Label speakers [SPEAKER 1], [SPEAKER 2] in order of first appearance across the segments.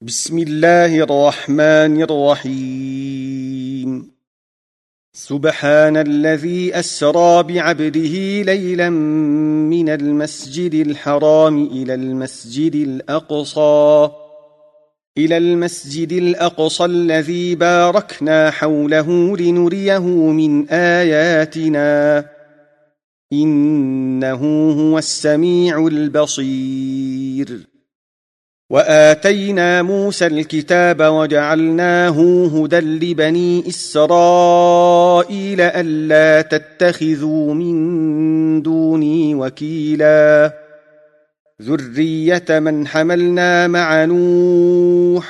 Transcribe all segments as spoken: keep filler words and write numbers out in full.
[SPEAKER 1] بسم الله الرحمن الرحيم. سبحان الذي أسرى بعبده ليلا من المسجد الحرام إلى المسجد الأقصى إلى المسجد الأقصى الذي باركنا حوله لنريه من آياتنا إنه هو السميع البصير. وآتينا موسى الكتاب وجعلناه هدى لبني إسرائيل ألا تتخذوا من دوني وكيلا ذرية من حملنا مع نوح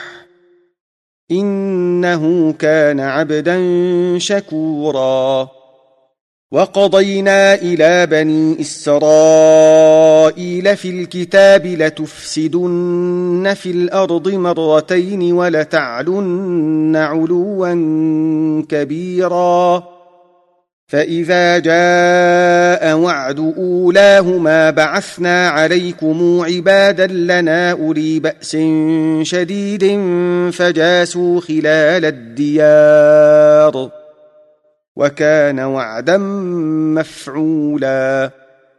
[SPEAKER 1] إنه كان عبدا شكورا. وقضينا إلى بني إسرائيل في الكتاب لتفسدن في الأرض مرتين ولتعلن علوا كبيرا فإذا جاء وعد أولاهما بعثنا عليكم عبادا لنا أولي بأس شديد فجاسوا خلال الديار وكان وعدا مفعولا.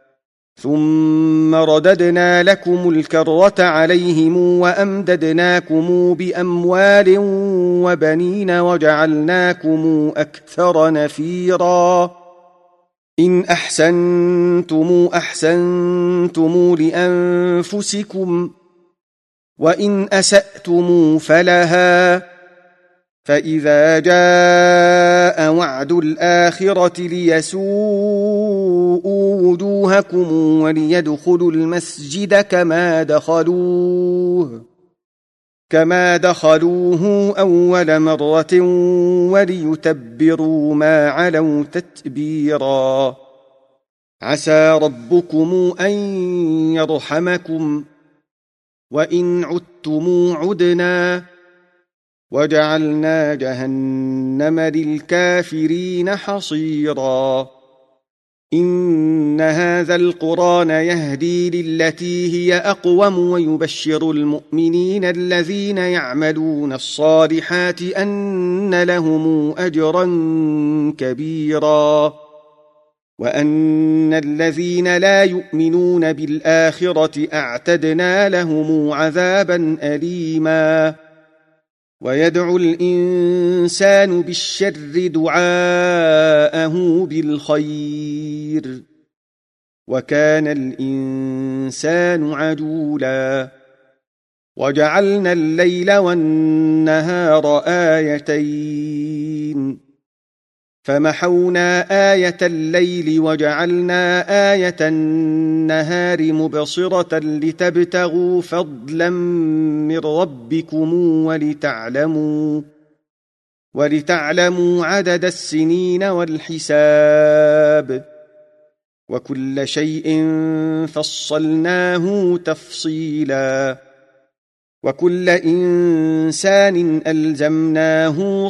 [SPEAKER 1] ثم رددنا لكم الكرة عليهم وأمددناكم بأموال وبنين وجعلناكم أكثر نفيرا. إن أحسنتم أحسنتم لأنفسكم وإن أسأتم فلها فإذا جاء وعد الآخرة ليسوءوا وجوهكم وليدخلوا المسجد كما دخلوه كما دخلوه أول مرة وليتبروا ما علوا تتبيرا. عسى ربكم أن يرحمكم وإن عدتم عدنا وجعلنا جهنم للكافرين حصيرا. إن هذا القرآن يهدي للتي هي أقوم ويبشر المؤمنين الذين يعملون الصالحات أن لهم أجرا كبيرا وأن الذين لا يؤمنون بالآخرة أعتدنا لهم عذابا أليما. ويدعو الإنسان بالشر دعاءه بالخير وكان الإنسان عجولا. وجعلنا الليل والنهار آيتين فمحونا آية الليل وجعلنا آية النهار مبصرة لتبتغوا فضلا من ربكم ولتعلموا ولتعلموا عدد السنين والحساب وكل شيء فصلناه تفصيلا. وكل إنسان ألزمناه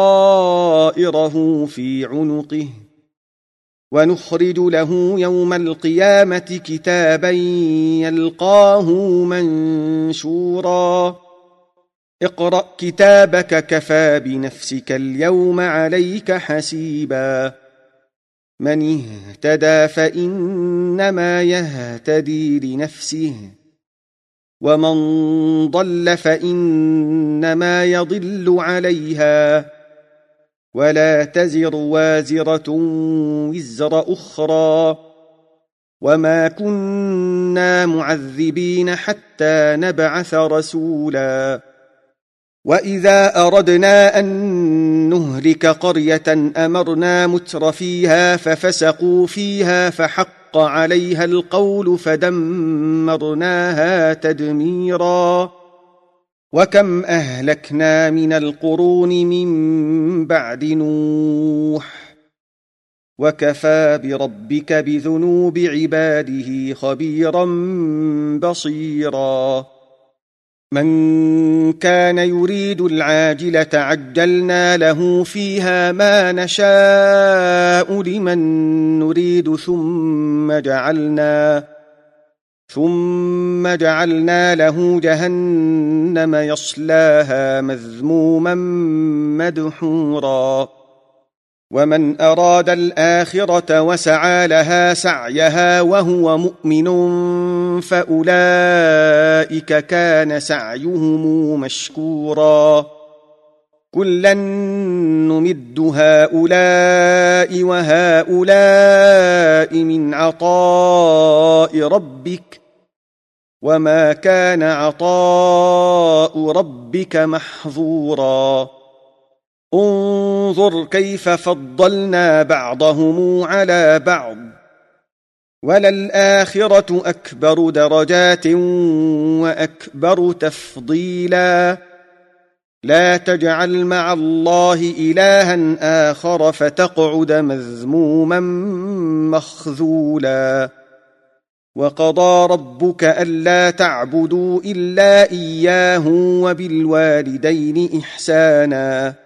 [SPEAKER 1] طائره في عنقه ونخرج له يوم القيامة كتابا يلقاه منشورا. اقرأ كتابك كفى بنفسك اليوم عليك حسيبا. من اهتدى فإنما يهتدي لنفسه ومن ضل فإنما يضل عليها ولا تزر وازرة وزر أخرى وما كنا معذبين حتى نبعث رسولا. وإذا أردنا أن نهلك قرية أمرنا متر فيها ففسقوا فيها فحق عليها القول فدمرناها تدميرا. وكم أهلكنا من القرون من بعد نوح وكفى بربك بذنوب عباده خبيرا بصيرا. من كان يريد العاجلة عجلنا له فيها ما نشاء لمن نريد ثم جعلنا ثم جعلنا له جهنم يصلاها مذموما مدحورا ومن أراد الآخرة وسعى لها سعيها وهو مؤمن فأولئك كان سعيهم مشكورا كلا نمد هؤلاء وهؤلاء من عطاء ربك وما كان عطاء ربك محظورا انظر كيف فضلنا بعضهم على بعض وللآخرة أكبر درجات وأكبر تفضيلا لا تجعل مع الله إلها آخر فتقعد مذموما مخذولا وقضى ربك ألا تعبدوا إلا إياه وبالوالدين إحسانا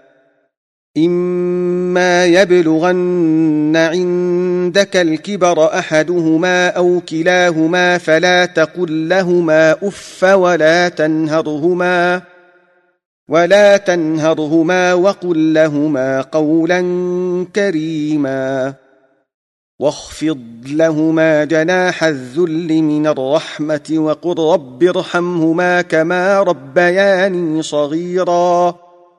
[SPEAKER 1] إما يبلغن عندك الكبر أحدهما أو كلاهما فلا تقل لهما أف ولا تنهرهما ولا تنهرهما وقل لهما قولا كريما واخفض لهما جناح الذل من الرحمة وقل رب ارحمهما كما ربياني صغيرا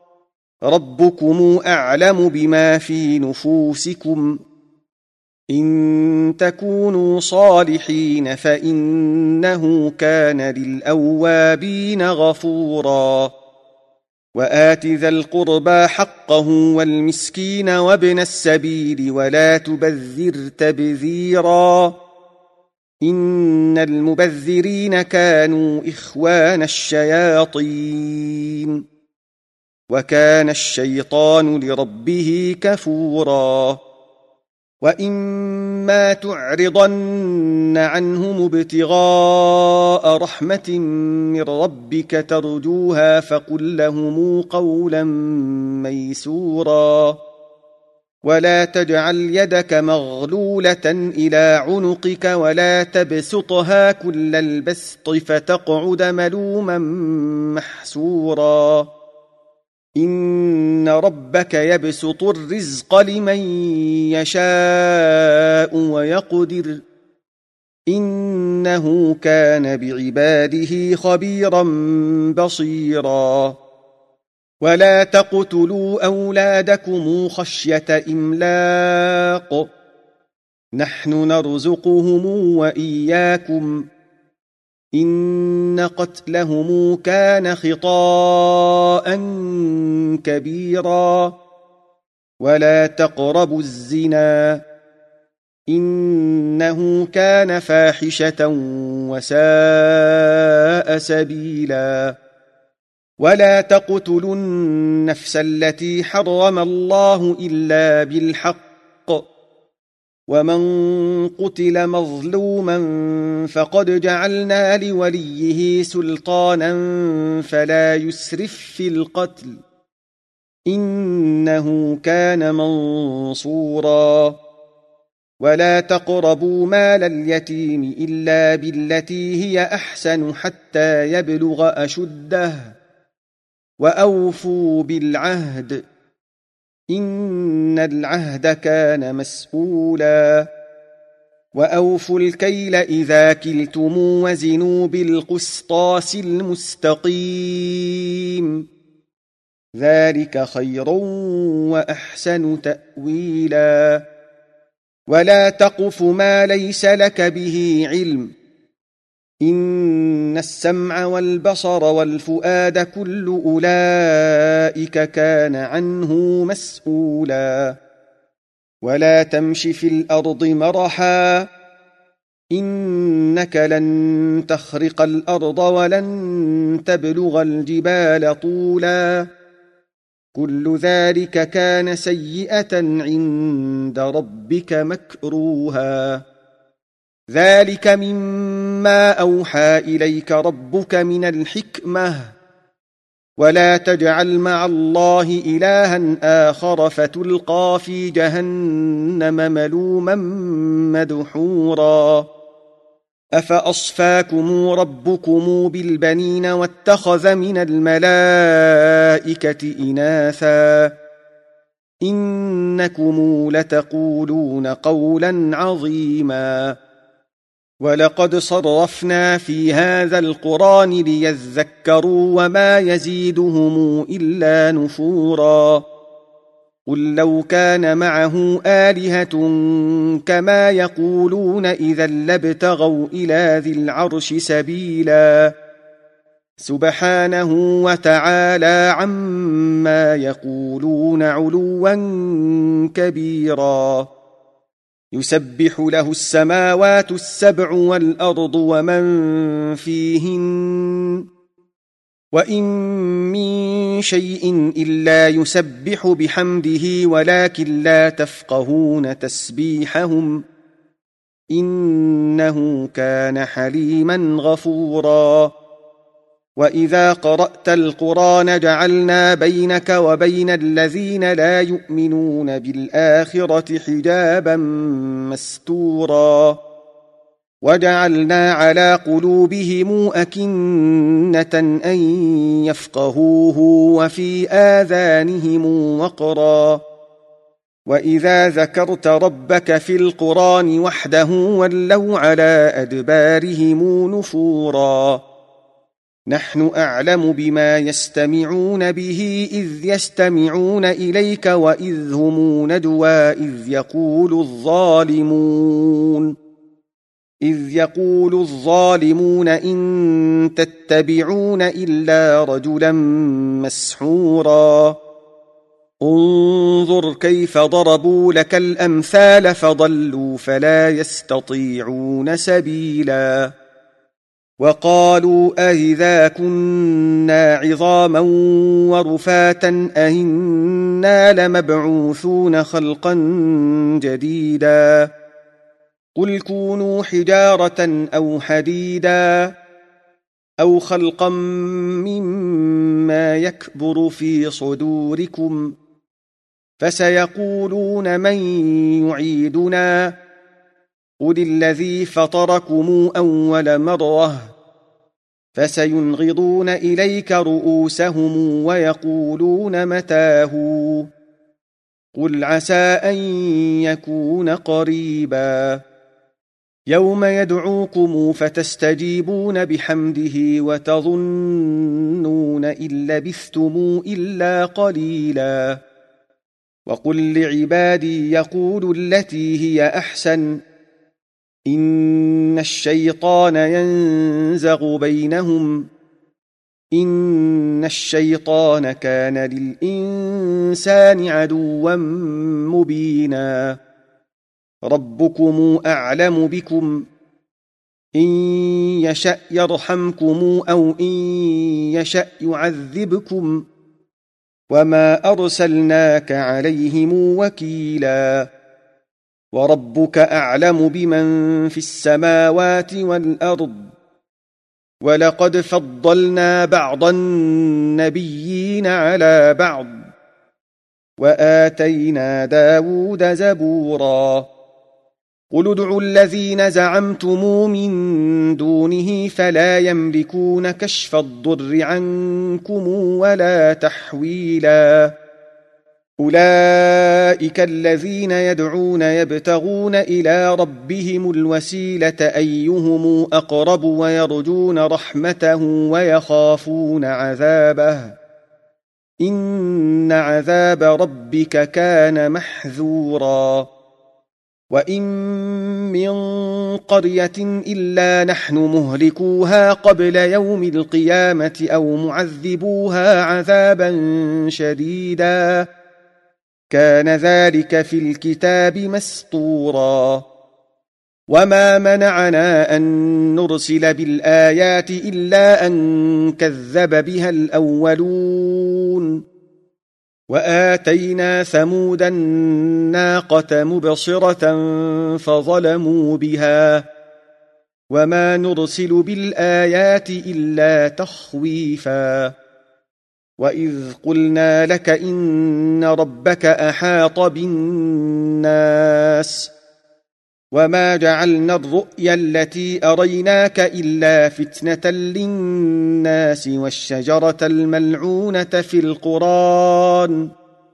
[SPEAKER 1] ربكم أعلم بما في نفوسكم إن تكونوا صالحين فإنه كان للأوابين غفورا وآت ذا القربى حقه والمسكين وابن السبيل ولا تبذر تبذيرا إن المبذرين كانوا إخوان الشياطين وكان الشيطان لربه كفورا وإما تعرضن عنهم ابتغاء رحمة من ربك ترجوها فقل لهم قولا ميسورا ولا تجعل يدك مغلولة إلى عنقك ولا تبسطها كل البسط فتقعد ملوما محسورا إن ربك يبسط الرزق لمن يشاء ويقدر إنه كان بعباده خبيرا بصيرا ولا تقتلوا أولادكم خشية إملاق نحن نرزقهم وإياكم إن قتلهم كان خطاء كبيرا ولا تقربوا الزنا إنه كان فاحشة وساء سبيلا ولا تقتلوا النفس التي حرم الله إلا بالحق ومن قتل مظلوما فقد جعلنا لوليه سلطانا فلا يسرف في القتل إنه كان منصورا ولا تقربوا مال اليتيم إلا بالتي هي أحسن حتى يبلغ أشده وأوفوا بالعهد إن العهد كان مسؤولا وأوفوا الكيل إذا كلتم وزنوا بالقسطاس المستقيم ذلك خير وأحسن تأويلا ولا تقف ما ليس لك به علم إن السمع والبصر والفؤاد كل أولئك كان عنه مسؤولا ولا تمش في الأرض مرحا إنك لن تخرق الأرض ولن تبلغ الجبال طولا كل ذلك كان سيئة عند ربك مكروها ذلك مما أوحى إليك ربك من الحكمة ولا تجعل مع الله إلها آخر فتلقى في جهنم ملوما مدحورا أفأصفاكم ربكم بالبنين واتخذ من الملائكة إناثا إنكم لتقولون قولا عظيما ولقد صرفنا في هذا القرآن ليذكروا وما يزيدهم إلا نفورا قل لو كان معه آلهة كما يقولون إذا لابتغوا إلى ذي العرش سبيلا سبحانه وتعالى عما يقولون علوا كبيرا يسبح له السماوات السبع والأرض ومن فيهن وإن من شيء إلا يسبح بحمده ولكن لا تفقهون تسبيحهم إنه كان حليما غفورا وإذا قرأت القرآن جعلنا بينك وبين الذين لا يؤمنون بالآخرة حجابا مستورا وجعلنا على قلوبهم أكنة أن يفقهوه وفي آذانهم وقرا وإذا ذكرت ربك في القرآن وحده ولوا على أدبارهم نفورا نحن أعلم بما يستمعون به إذ يستمعون إليك وإذ هم نجوى إذ يقول الظالمون إذ يقول الظالمون إن تتبعون إلا رجلا مسحورا انظر كيف ضربوا لك الأمثال فضلوا فلا يستطيعون سبيلا وقالوا أإذا كنا عظاما ورفاتا أإنا لمبعوثون خلقا جديدا قل كونوا حجارة أو حديدا أو خلقا مما يكبر في صدوركم فسيقولون من يعيدنا قل الذي فطركم أول مرة فسينغضون إليك رؤوسهم ويقولون متاه قل عسى أن يكون قريبا يوم يدعوكم فتستجيبون بحمده وتظنون إن لبثتم إلا قليلا وقل لعبادي يقولوا التي هي أحسن إن الشيطان ينزغ بينهم إن الشيطان كان للإنسان عدوا مبينا ربكم أعلم بكم إن يشأ يرحمكم أو إن يشأ يعذبكم وما أرسلناك عليهم وكيلا وربك أعلم بمن في السماوات والأرض ولقد فضلنا بعض النبيين على بعض وآتينا داود زبورا قل ادعوا الذين زعمتم من دونه فلا يملكون كشف الضر عنكم ولا تحويلا أولئك الذين يدعون يبتغون إلى ربهم الوسيلة أيهم أقرب ويرجون رحمته ويخافون عذابه إن عذاب ربك كان محذورا وإن من قرية إلا نحن مهلكوها قبل يوم القيامة أو معذبوها عذابا شديدا كان ذلك في الكتاب مسطورا وما منعنا أن نرسل بالآيات إلا أن كذب بها الأولون وآتينا ثمود الناقة مبصرة فظلموا بها وما نرسل بالآيات إلا تخويفا وإذ قلنا لك إن ربك أحاط بالناس وما جعلنا الرؤيا التي أريناك إلا فتنة للناس والشجرة الملعونة في القرآن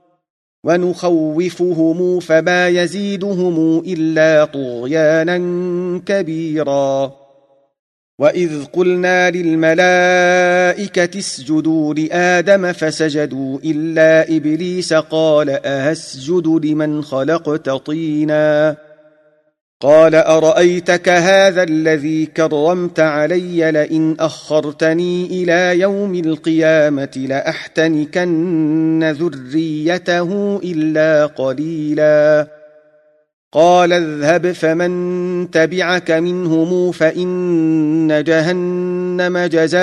[SPEAKER 1] ونخوفهم فما يزيدهم إلا طغيانا كبيرا وإذ قلنا للملائكة اسجدوا لآدم فسجدوا إلا إبليس قال أهسجد لمن خلقت طينا قال أرأيتك هذا الذي كرمت علي لئن أخرتني إلى يوم القيامة لأحتنكن ذريته إلا قليلا قال اذهب فمن تبعك منهم فإن جهنم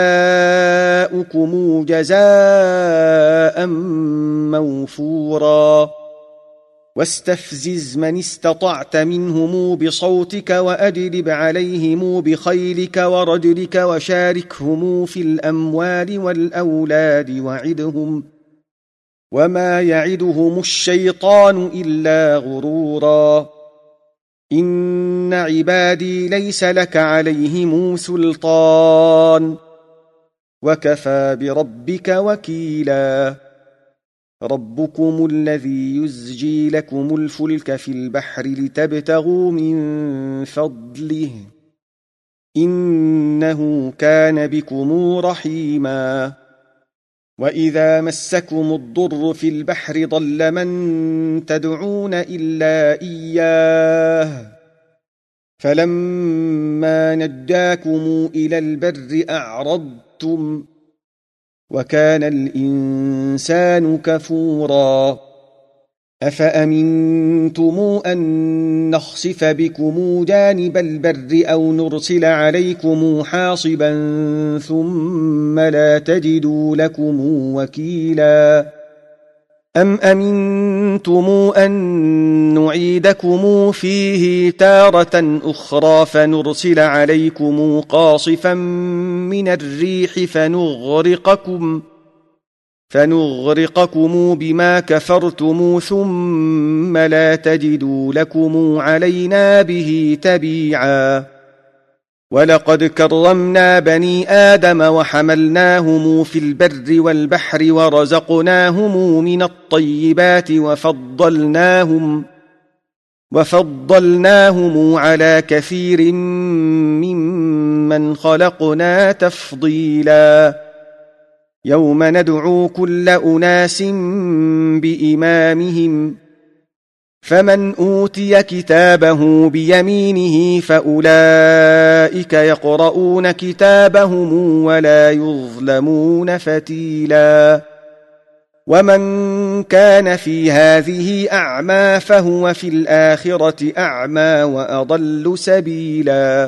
[SPEAKER 1] جزاؤكم جزاء موفورا واستفزز من استطعت منهم بصوتك وأجلب عليهم بخيلك ورجلك وشاركهم في الأموال والأولاد وعدهم وما يعدهم الشيطان إلا غرورا إن عبادي ليس لك عليهم سلطان وكفى بربك وكيلا ربكم الذي يزجي لكم الفلك في البحر لتبتغوا من فضله إنه كان بكم رحيما وإذا مسكم الضر في البحر ضل من تدعون إلا إياه فلما نجاكم إلى البر أعرضتم وكان الإنسان كفورا أفأمنتم أن نخسف بكم جانب البر أو نرسل عليكم حاصبا ثم لا تجدوا لكم وكيلا أم أمنتم أن نعيدكم فيه تارة أخرى فنرسل عليكم قاصفا من الريح فنغرقكم فنغرقكم بما كفرتم ثم لا تجدوا لكم علينا به تبيعا ولقد كرمنا بني آدم وحملناهم في البر والبحر ورزقناهم من الطيبات وفضلناهم وفضلناهم على كثير ممن خلقنا تفضيلا يوم ندعو كل أناس بإمامهم فمن أوتي كتابه بيمينه فأولئك يقرؤون كتابهم ولا يظلمون فتيلا ومن كان في هذه أعمى فهو في الآخرة أعمى وأضل سبيلا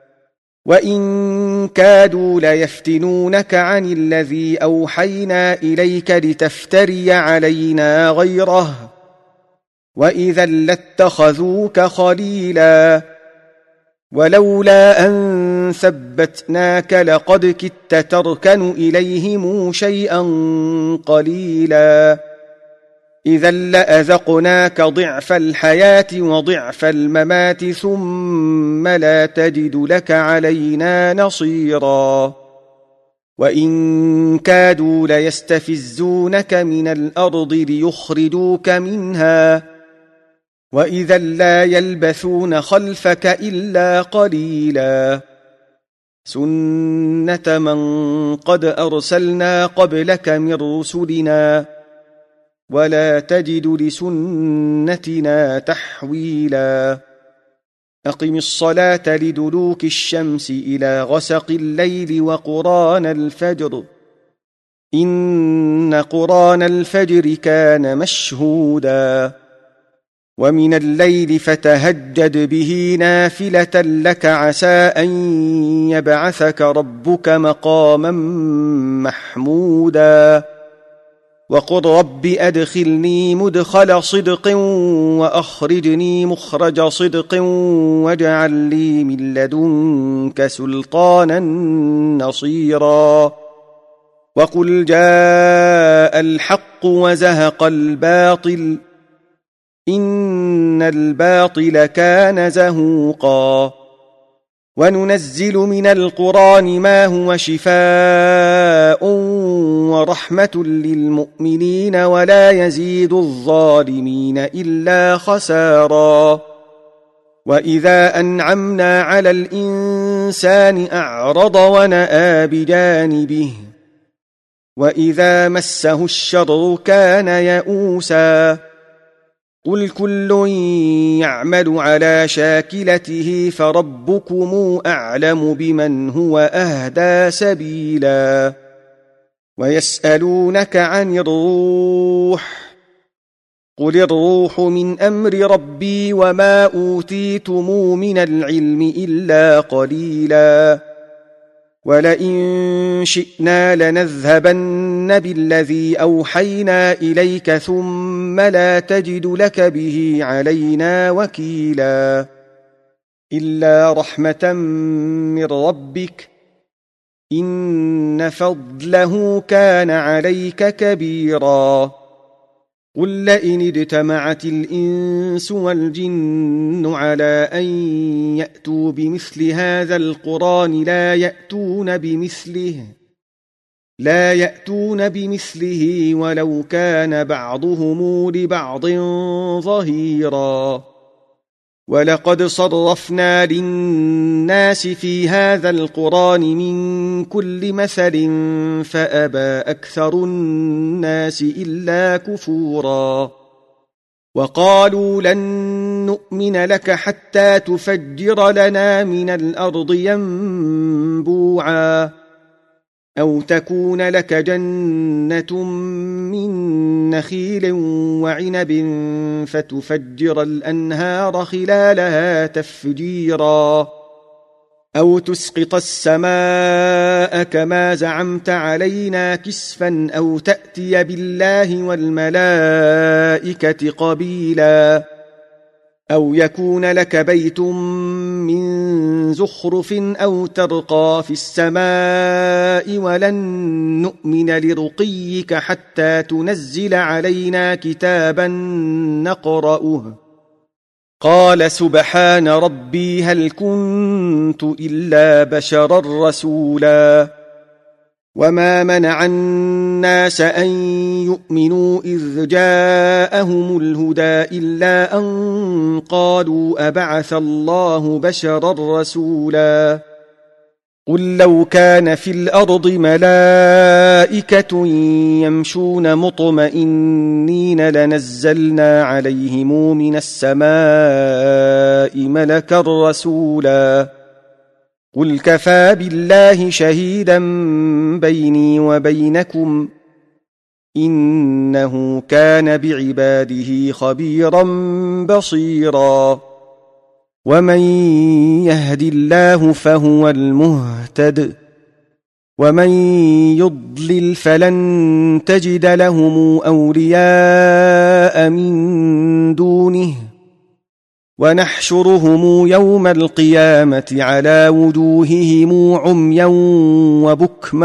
[SPEAKER 1] وإن كادوا ليفتنونك عن الذي أوحينا إليك لتفتري علينا غيره وإذا لاتخذوك خليلا ولولا أن ثبتناك لقد كدت تركن إليهم شيئا قليلا إذا لأذقناك ضعف الحياة وضعف الممات ثم لا تجد لك علينا نصيرا وإن كادوا ليستفزونك من الأرض ليخرجوك منها وإذا لا يلبثون خلفك إلا قليلا سنة من قد أرسلنا قبلك من رسلنا ولا تجد لسنتنا تحويلا أقم الصلاة لدلوك الشمس إلى غسق الليل وقرآن الفجر إن قرآن الفجر كان مشهودا ومن الليل فتهجد به نافلة لك عسى أن يبعثك ربك مقاما محمودا وقل رب أدخلني مدخل صدق وأخرجني مخرج صدق واجعل لي من لدنك سلطانا نصيرا وقل جاء الحق وزهق الباطل إن الباطل كان زهوقا وننزل من القرآن ما هو شفاء ورحمة للمؤمنين ولا يزيد الظالمين إلا خسارا وإذا أنعمنا على الإنسان أعرض ونأى بجانبه وإذا مسه الشر كان يئوسا قل كل يعمل على شاكلته فربكم أعلم بمن هو أهدى سبيلا ويسألونك عن الروح قل الروح من أمر ربي وما أوتيتم من العلم إلا قليلا ولئن شئنا لنذهبن بالذي أوحينا إليك ثم لا تجد لك به علينا وكيلا إلا رحمة من ربك إن فضله كان عليك كبيرا قل لئن اجتمعت الإنس والجن على أن يأتوا بمثل هذا القرآن لا يأتون بمثله لا يأتون بمثله ولو كان بعضهم لبعض ظهيرا ولقد صرفنا للناس في هذا القرآن من كل مثل فأبى أكثر الناس إلا كفورا وقالوا لن نؤمن لك حتى تفجر لنا من الأرض ينبوعا أو تكون لك جنة من نخيل وعنب فتفجر الأنهار خلالها تفجيرا أو تسقط السماء كما زعمت علينا كسفا أو تأتي بالله والملائكة قبيلا أو يكون لك بيت من زخرف أو ترقى في السماء ولن نؤمن لرقيك حتى تنزل علينا كتابا نقرأه قال سبحان ربي هل كنت إلا بشرا رسولا وما منع الناس أن يؤمنوا إذ جاءهم الهدى إلا أن قالوا أبعث الله بشرا رسولا قل لو كان في الأرض ملائكة يمشون مطمئنين لنزلنا عليهم من السماء ملكا رسولا قل كفى بالله شهيدا بيني وبينكم إنه كان بعباده خبيرا بصيرا ومن يهد الله فهو المهتد ومن يضلل فلن تجد لهم أولياء من دونه ونحشرهم يوم القيامة على وجوههم عميا وبكما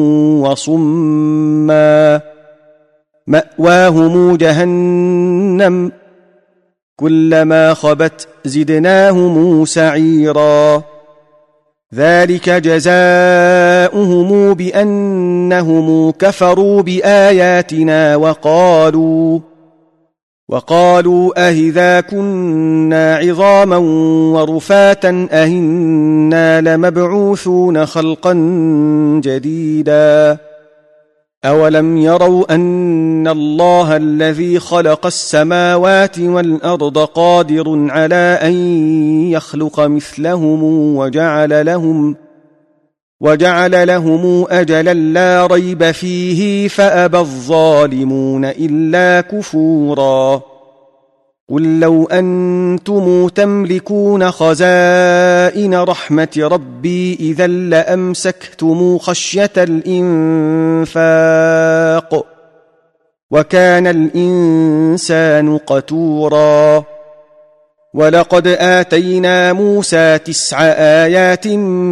[SPEAKER 1] وصما مأواهم جهنم كلما خبت زدناهم سعيرا ذلك جزاؤهم بأنهم كفروا بآياتنا وقالوا وقالوا أهذا كنا عظاما ورفاتا أهنا لمبعوثون خلقا جديدا أولم يروا أن الله الذي خلق السماوات والأرض قادر على أن يخلق مثلهم وجعل لهم وجعل لهم أجلا لا ريب فيه فأبى الظالمون إلا كفورا قل لو أنتم تملكون خزائن رحمة ربي إذا لأمسكتم خشية الإنفاق وكان الإنسان قتورا ولقد آتينا موسى تسع آيات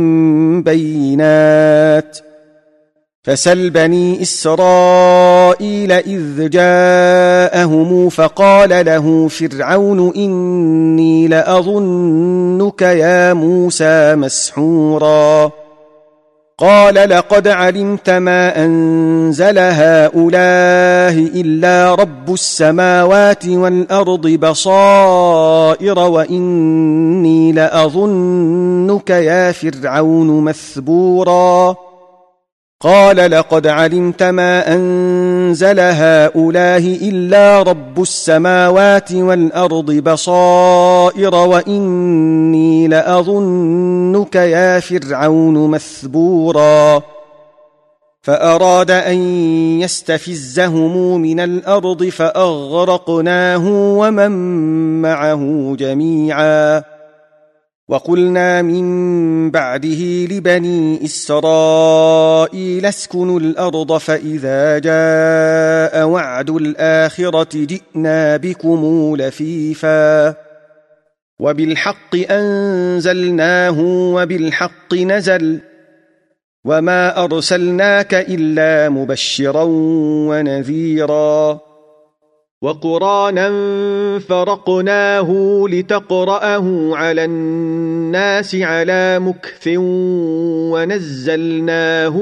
[SPEAKER 1] بينات فسل بني إسرائيل إذ جاءهم جاءهم فقال له فرعون إني لأظنك يا موسى مسحورا قال لقد علمت ما أنزل هؤلاء إلا رب السماوات والأرض بصائر وإني لأظنك يا فرعون مثبورا قال لقد علمت ما أنزل هؤلاء إلا رب السماوات والأرض بصائر وإني لأظنك يا فرعون مثبورا فأراد أن يستفزهم من الأرض فأغرقناه ومن معه جميعا وقلنا من بعده لبني إسرائيل اسكنوا الأرض فإذا جاء وعد الآخرة جئنا بكم لفيفا وبالحق أنزلناه وبالحق نزل وما أرسلناك إلا مبشرا ونذيرا وقرآنا فرقناه لتقرأه على الناس على مكث ونزلناه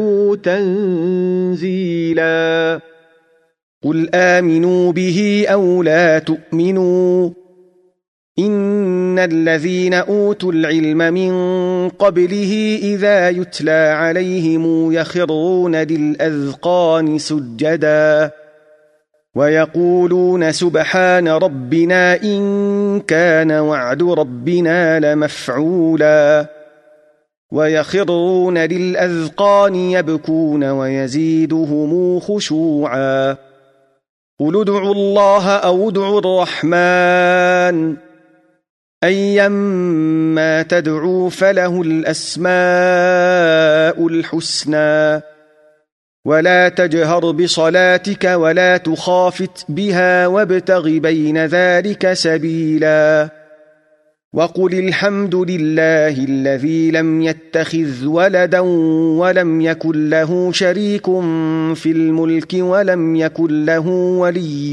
[SPEAKER 1] تنزيلا قل آمنوا به أو لا تؤمنوا إن الذين أوتوا العلم من قبله إذا يتلى عليهم يخرون للأذقان سجدا ويقولون سبحان ربنا إن كان وعد ربنا لمفعولا ويخرون للأذقان يبكون ويزيدهم خشوعا قل ادعوا الله أو ادعوا الرحمن أيما تدعوا فله الأسماء الحسنى ولا تجهر بصلاتك ولا تخافت بها وابتغ بين ذلك سبيلا وقل الحمد لله الذي لم يتخذ ولدا ولم يكن له شريك في الملك ولم يكن له ولي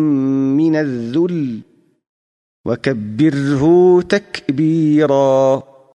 [SPEAKER 1] من الذل وكبره تكبيرا.